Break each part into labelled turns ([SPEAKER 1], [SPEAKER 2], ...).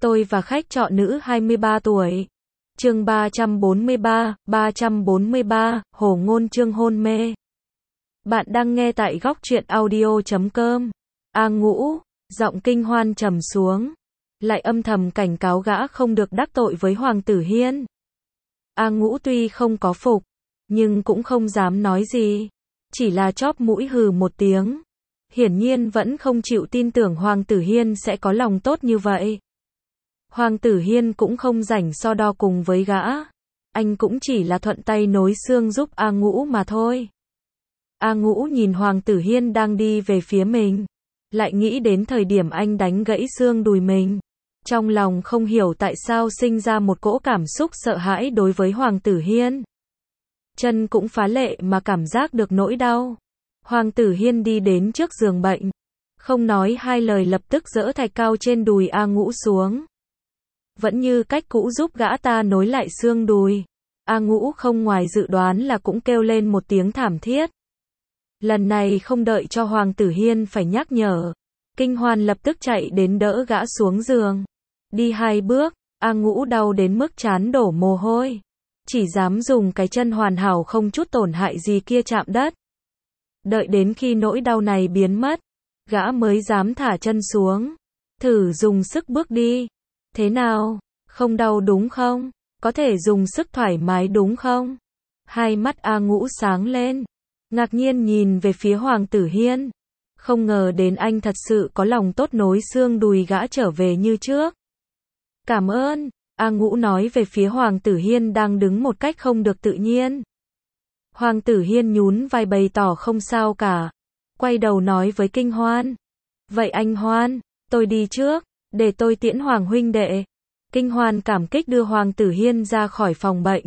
[SPEAKER 1] Tôi và khách trọ nữ 23 tuổi. Chương 343, Hồ Ngôn Chương hôn mê. Bạn đang nghe tại góc truyện audio.com. A Ngũ, giọng Kinh Hoan trầm xuống, lại âm thầm cảnh cáo gã không được đắc tội với Hoàng Tử Hiên. A Ngũ tuy không có phục, nhưng cũng không dám nói gì, chỉ là chóp mũi hừ một tiếng. Hiển nhiên vẫn không chịu tin tưởng Hoàng Tử Hiên sẽ có lòng tốt như vậy. Hoàng Tử Hiên cũng không rảnh so đo cùng với gã. Anh cũng chỉ là thuận tay nối xương giúp A Ngũ mà thôi. A Ngũ nhìn Hoàng Tử Hiên đang đi về phía mình, lại nghĩ đến thời điểm anh đánh gãy xương đùi mình. Trong lòng không hiểu tại sao sinh ra một cỗ cảm xúc sợ hãi đối với Hoàng Tử Hiên. Chân cũng phá lệ mà cảm giác được nỗi đau. Hoàng Tử Hiên đi đến trước giường bệnh, không nói hai lời lập tức giỡ thạch cao trên đùi A Ngũ xuống. Vẫn như cách cũ giúp gã ta nối lại xương đùi. A Ngũ không ngoài dự đoán là cũng kêu lên một tiếng thảm thiết. Lần này không đợi cho Hoàng Tử Hiên phải nhắc nhở, Kinh Hoan lập tức chạy đến đỡ gã xuống giường. Đi 2 bước, A Ngũ đau đến mức trán đổ mồ hôi, chỉ dám dùng cái chân hoàn hảo không chút tổn hại gì kia chạm đất. Đợi đến khi nỗi đau này biến mất, gã mới dám thả chân xuống. Thử dùng sức bước đi. Thế nào? Không đau đúng không? Có thể dùng sức thoải mái đúng không? Hai mắt A Ngũ sáng lên, ngạc nhiên nhìn về phía Hoàng Tử Hiên. Không ngờ đến anh thật sự có lòng tốt nối xương đùi gã trở về như trước. Cảm ơn, A Ngũ nói về phía Hoàng Tử Hiên đang đứng một cách không được tự nhiên. Hoàng Tử Hiên nhún vai bày tỏ không sao cả. Quay đầu nói với Kinh Hoan. Vậy anh Hoan, tôi đi trước, để tôi tiễn Hoàng huynh đệ. Kinh Hoan cảm kích đưa Hoàng Tử Hiên ra khỏi phòng bệnh.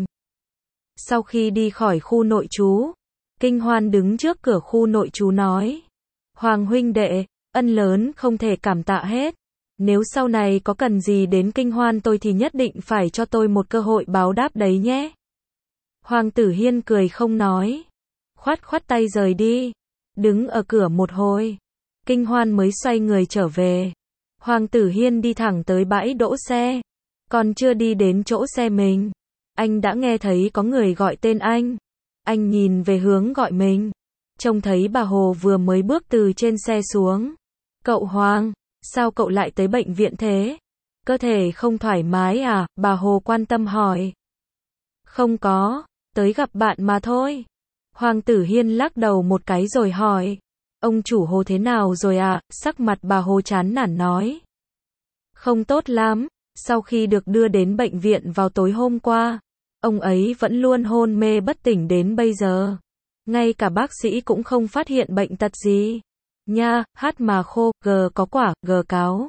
[SPEAKER 1] Sau khi đi khỏi khu nội trú, Kinh Hoan đứng trước cửa khu nội trú nói. Hoàng huynh đệ, ân lớn không thể cảm tạ hết. Nếu sau này có cần gì đến Kinh Hoan tôi thì nhất định phải cho tôi một cơ hội báo đáp đấy nhé. Hoàng Tử Hiên cười không nói, khoát khoát tay rời đi. Đứng ở cửa một hồi, Kinh Hoan mới xoay người trở về. Hoàng Tử Hiên đi thẳng tới bãi đỗ xe. Còn chưa đi đến chỗ xe mình, anh đã nghe thấy có người gọi tên anh. Anh nhìn về hướng gọi mình, trông thấy bà Hồ vừa mới bước từ trên xe xuống. Cậu Hoàng, sao cậu lại tới bệnh viện thế? Cơ thể không thoải mái à? Bà Hồ quan tâm hỏi. Không có, tới gặp bạn mà thôi. Hoàng Tử Hiên lắc đầu một cái rồi hỏi. Ông chủ Hồ thế nào rồi à? Sắc mặt bà Hồ chán nản nói. Không tốt lắm, sau khi được đưa đến bệnh viện vào tối hôm qua, ông ấy vẫn luôn hôn mê bất tỉnh đến bây giờ. Ngay cả bác sĩ cũng không phát hiện bệnh tật gì. Nha, hát mà khô, g có quả, g cáo.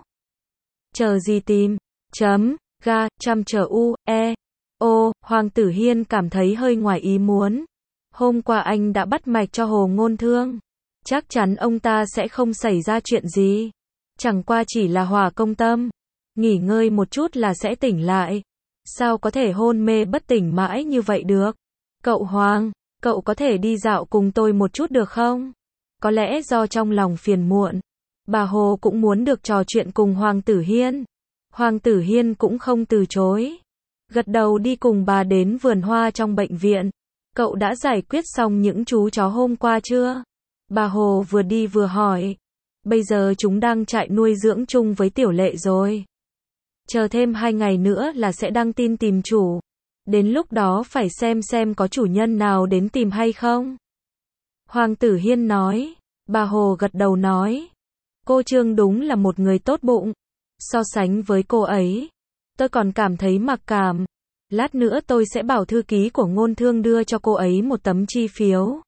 [SPEAKER 1] Chờ gì tìm? Chấm, ga, chăm chờ u, e. Ô, Hoàng Tử Hiên cảm thấy hơi ngoài ý muốn. Hôm qua anh đã bắt mạch cho Hồ Ngôn Thương. Chắc chắn ông ta sẽ không xảy ra chuyện gì. Chẳng qua chỉ là hỏa công tâm. Nghỉ ngơi một chút là sẽ tỉnh lại. Sao có thể hôn mê bất tỉnh mãi như vậy được? Cậu Hoàng, cậu có thể đi dạo cùng tôi một chút được không? Có lẽ do trong lòng phiền muộn, bà Hồ cũng muốn được trò chuyện cùng Hoàng Tử Hiên. Hoàng Tử Hiên cũng không từ chối. Gật đầu đi cùng bà đến vườn hoa trong bệnh viện. Cậu đã giải quyết xong những chú chó hôm qua chưa? Bà Hồ vừa đi vừa hỏi. Bây giờ chúng đang trại nuôi dưỡng chung với Tiểu Lệ rồi. Chờ thêm 2 ngày nữa là sẽ đăng tin tìm chủ. Đến lúc đó phải xem có chủ nhân nào đến tìm hay không. Hoàng Tử Hiên nói. Bà Hồ gật đầu nói. Cô Trương đúng là một người tốt bụng. So sánh với cô ấy, tôi còn cảm thấy mặc cảm. Lát nữa tôi sẽ bảo thư ký của Ngôn Thương đưa cho cô ấy một tấm chi phiếu.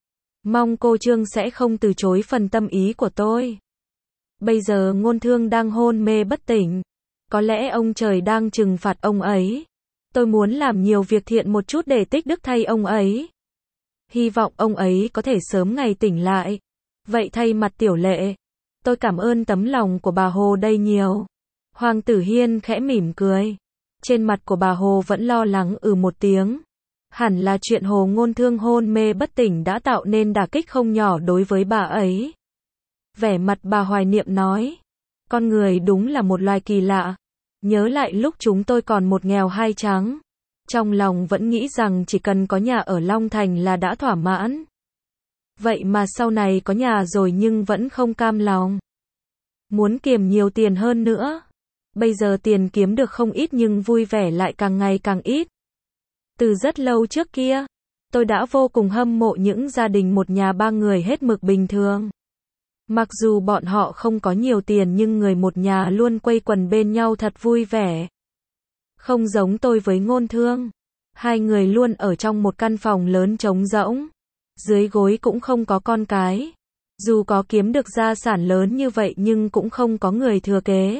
[SPEAKER 1] Mong cô Trương sẽ không từ chối phần tâm ý của tôi. Bây giờ Ngôn Thương đang hôn mê bất tỉnh. Có lẽ ông trời đang trừng phạt ông ấy. Tôi muốn làm nhiều việc thiện một chút để tích đức thay ông ấy. Hy vọng ông ấy có thể sớm ngày tỉnh lại. Vậy thay mặt Tiểu Lệ, tôi cảm ơn tấm lòng của bà Hồ đây nhiều. Hoàng Tử Hiên khẽ mỉm cười. Trên mặt của bà Hồ vẫn lo lắng một tiếng. Hẳn là chuyện Hồ Ngôn Thương hôn mê bất tỉnh đã tạo nên đả kích không nhỏ đối với bà ấy. Vẻ mặt bà hoài niệm nói. Con người đúng là một loài kỳ lạ. Nhớ lại lúc chúng tôi còn một nghèo hai trắng. Trong lòng vẫn nghĩ rằng chỉ cần có nhà ở Long Thành là đã thỏa mãn. Vậy mà sau này có nhà rồi nhưng vẫn không cam lòng. Muốn kiếm nhiều tiền hơn nữa. Bây giờ tiền kiếm được không ít nhưng vui vẻ lại càng ngày càng ít. Từ rất lâu trước kia, tôi đã vô cùng hâm mộ những gia đình một nhà ba người hết mực bình thường. Mặc dù bọn họ không có nhiều tiền nhưng người một nhà luôn quây quần bên nhau thật vui vẻ. Không giống tôi với Ngôn Thương. Hai người luôn ở trong một căn phòng lớn trống rỗng. Dưới gối cũng không có con cái. Dù có kiếm được gia sản lớn như vậy nhưng cũng không có người thừa kế.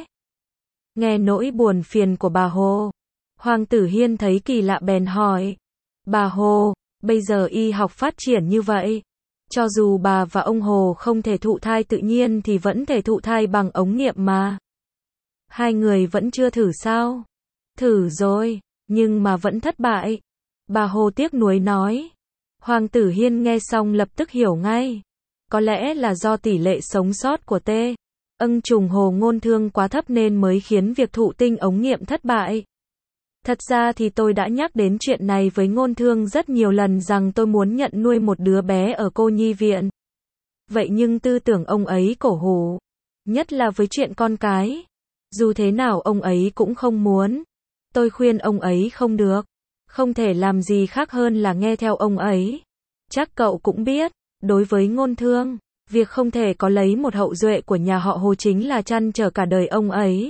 [SPEAKER 1] Nghe nỗi buồn phiền của bà Hồ, Hoàng Tử Hiên thấy kỳ lạ bèn hỏi. Bà Hồ, bây giờ y học phát triển như vậy. Cho dù bà và ông Hồ không thể thụ thai tự nhiên thì vẫn thể thụ thai bằng ống nghiệm mà. Hai người vẫn chưa thử sao? Thử rồi, nhưng mà vẫn thất bại. Bà Hồ tiếc nuối nói. Hoàng Tử Hiên nghe xong lập tức hiểu ngay. Có lẽ là do tỷ lệ sống sót của trùng Hồ Ngôn Thương quá thấp nên mới khiến việc thụ tinh ống nghiệm thất bại. Thật ra thì tôi đã nhắc đến chuyện này với Ngôn Thương rất nhiều lần rằng tôi muốn nhận nuôi một đứa bé ở cô nhi viện. Vậy nhưng tư tưởng ông ấy cổ hủ. Nhất là với chuyện con cái. Dù thế nào ông ấy cũng không muốn. Tôi khuyên ông ấy không được. Không thể làm gì khác hơn là nghe theo ông ấy. Chắc cậu cũng biết, đối với Ngôn Thương, việc không thể có lấy một hậu duệ của nhà họ Hồ chính là trăn trở cả đời ông ấy.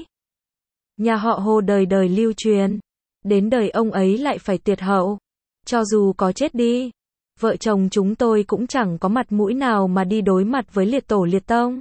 [SPEAKER 1] Nhà họ Hồ đời đời lưu truyền. Đến đời ông ấy lại phải tuyệt hậu. Cho dù có chết đi, vợ chồng chúng tôi cũng chẳng có mặt mũi nào mà đi đối mặt với liệt tổ liệt tông.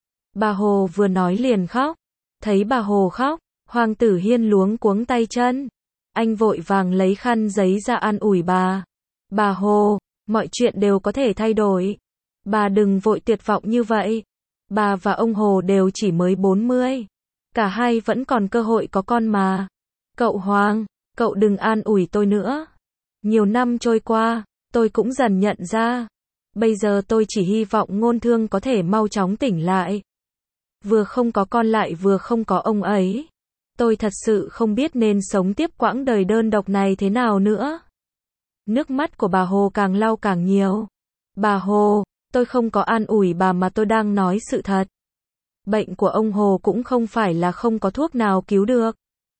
[SPEAKER 1] Bà Hồ vừa nói liền khóc. Thấy bà Hồ khóc, Hoàng Tử Hiên luống cuống tay chân. Anh vội vàng lấy khăn giấy ra an ủi bà. Bà Hồ, mọi chuyện đều có thể thay đổi. Bà đừng vội tuyệt vọng như vậy. Bà và ông Hồ đều chỉ mới 40. Cả hai vẫn còn cơ hội có con mà. Cậu Hoàng, cậu đừng an ủi tôi nữa. Nhiều năm trôi qua, tôi cũng dần nhận ra. Bây giờ tôi chỉ hy vọng Ngôn Thương có thể mau chóng tỉnh lại. Vừa không có con lại vừa không có ông ấy. Tôi thật sự không biết nên sống tiếp quãng đời đơn độc này thế nào nữa. Nước mắt của bà Hồ càng lau càng nhiều. Bà Hồ, tôi không có an ủi bà mà tôi đang nói sự thật. Bệnh của ông Hồ cũng không phải là không có thuốc nào cứu được.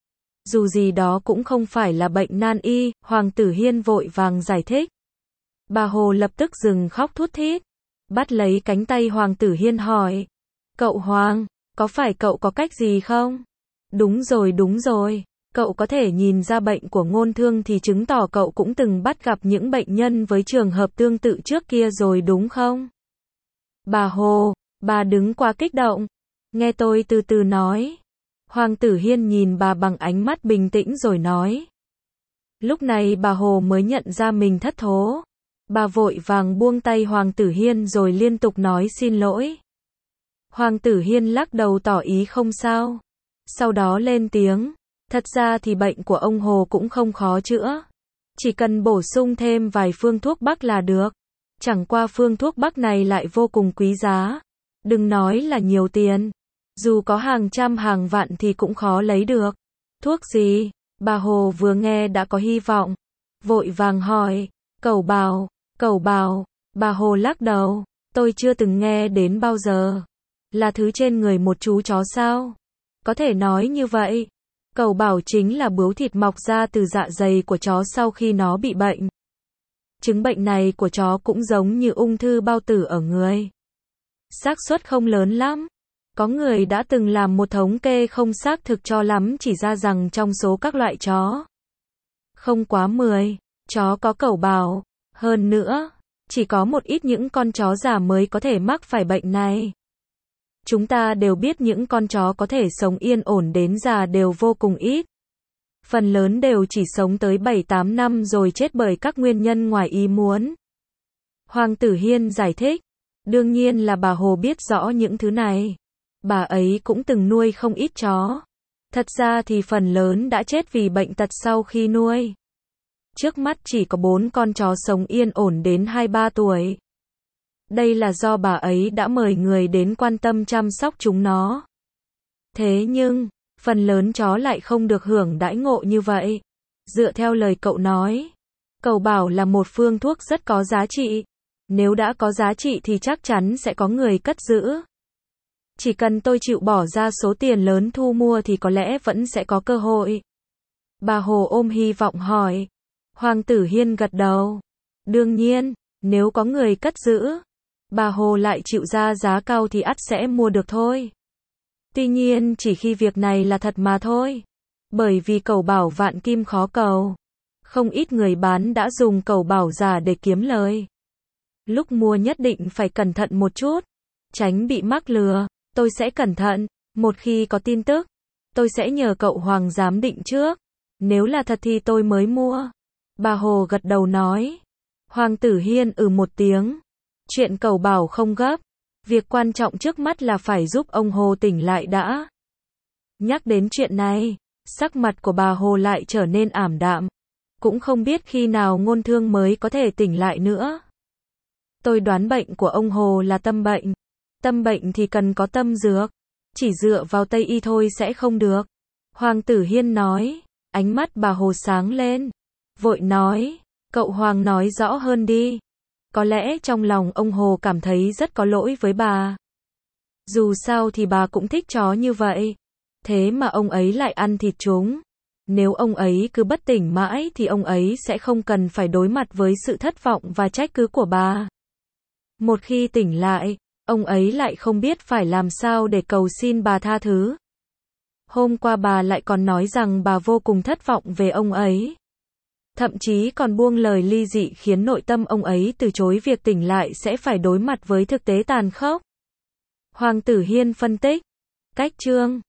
[SPEAKER 1] Dù gì đó cũng không phải là bệnh nan y, Hoàng Tử Hiên vội vàng giải thích. Bà Hồ lập tức dừng khóc thút thít. Bắt lấy cánh tay Hoàng Tử Hiên hỏi. Cậu Hoàng, có phải cậu có cách gì không? Đúng rồi. Cậu có thể nhìn ra bệnh của Ngôn Thương thì chứng tỏ cậu cũng từng bắt gặp những bệnh nhân với trường hợp tương tự trước kia rồi đúng không? Bà Hồ, bà đứng quá kích động. Nghe tôi từ từ nói. Hoàng Tử Hiên nhìn bà bằng ánh mắt bình tĩnh rồi nói. Lúc này bà Hồ mới nhận ra mình thất thố. Bà vội vàng buông tay Hoàng Tử Hiên rồi liên tục nói xin lỗi. Hoàng Tử Hiên lắc đầu tỏ ý không sao. Sau đó lên tiếng. Thật ra thì bệnh của ông Hồ cũng không khó chữa. Chỉ cần bổ sung thêm vài phương thuốc bắc là được. Chẳng qua phương thuốc bắc này lại vô cùng quý giá. Đừng nói là nhiều tiền. Dù có hàng trăm hàng vạn thì cũng khó lấy được. Thuốc gì? Bà Hồ vừa nghe đã có hy vọng. Vội vàng hỏi. Cẩu bào. Bà Hồ lắc đầu. Tôi chưa từng nghe đến bao giờ. Là thứ trên người một chú chó sao? Có thể nói như vậy. Cẩu bào chính là bướu thịt mọc ra từ dạ dày của chó sau khi nó bị bệnh. Chứng bệnh này của chó cũng giống như ung thư bao tử ở người. Xác suất không lớn lắm. Có người đã từng làm một thống kê không xác thực cho lắm chỉ ra rằng trong số các loại chó, không quá 10 chó có cẩu bào. Hơn nữa, chỉ có một ít những con chó già mới có thể mắc phải bệnh này. Chúng ta đều biết những con chó có thể sống yên ổn đến già đều vô cùng ít. Phần lớn đều chỉ sống tới 7-8 năm rồi chết bởi các nguyên nhân ngoài ý muốn. Hoàng Tử Hiên giải thích. Đương nhiên là bà Hồ biết rõ những thứ này. Bà ấy cũng từng nuôi không ít chó. Thật ra thì phần lớn đã chết vì bệnh tật sau khi nuôi. Trước mắt chỉ có 4 con chó sống yên ổn đến 2-3 tuổi. Đây là do bà ấy đã mời người đến quan tâm chăm sóc chúng nó. Thế nhưng, Phần lớn chó lại không được hưởng đãi ngộ như vậy. Dựa theo lời cậu nói, cậu bảo là một phương thuốc rất có giá trị. Nếu đã có giá trị thì chắc chắn sẽ có người cất giữ. Chỉ cần tôi chịu bỏ ra số tiền lớn thu mua thì có lẽ vẫn sẽ có cơ hội. Bà Hồ ôm hy vọng hỏi. Hoàng Tử Hiên gật đầu. Đương nhiên, nếu có người cất giữ, bà Hồ lại chịu ra giá cao thì ắt sẽ mua được thôi. Tuy nhiên chỉ khi việc này là thật mà thôi. Bởi vì cẩu bảo vạn kim khó cầu. Không ít người bán đã dùng cẩu bảo giả để kiếm lời. Lúc mua nhất định phải cẩn thận một chút, tránh bị mắc lừa. Tôi sẽ cẩn thận, một khi có tin tức, tôi sẽ nhờ cậu Hoàng giám định trước. Nếu là thật thì tôi mới mua. Bà Hồ gật đầu nói. Hoàng Tử Hiên một tiếng. Chuyện cẩu bảo không gấp. Việc quan trọng trước mắt là phải giúp ông Hồ tỉnh lại đã. Nhắc đến chuyện này, sắc mặt của bà Hồ lại trở nên ảm đạm. Cũng không biết khi nào Ngôn Thương mới có thể tỉnh lại nữa. Tôi đoán bệnh của ông Hồ là tâm bệnh. Tâm bệnh thì cần có tâm dược. Chỉ dựa vào Tây y thôi sẽ không được. Hoàng Tử Hiên nói. Ánh mắt bà Hồ sáng lên. Vội nói. Cậu Hoàng nói rõ hơn đi. Có lẽ trong lòng ông Hồ cảm thấy rất có lỗi với bà. Dù sao thì bà cũng thích chó như vậy. Thế mà ông ấy lại ăn thịt chúng. Nếu ông ấy cứ bất tỉnh mãi thì ông ấy sẽ không cần phải đối mặt với sự thất vọng và trách cứ của bà. Một khi tỉnh lại, ông ấy lại không biết phải làm sao để cầu xin bà tha thứ. Hôm qua bà lại còn nói rằng bà vô cùng thất vọng về ông ấy. Thậm chí còn buông lời ly dị khiến nội tâm ông ấy từ chối việc tỉnh lại sẽ phải đối mặt với thực tế tàn khốc. Hoàng Tử Hiên phân tích. Cách chương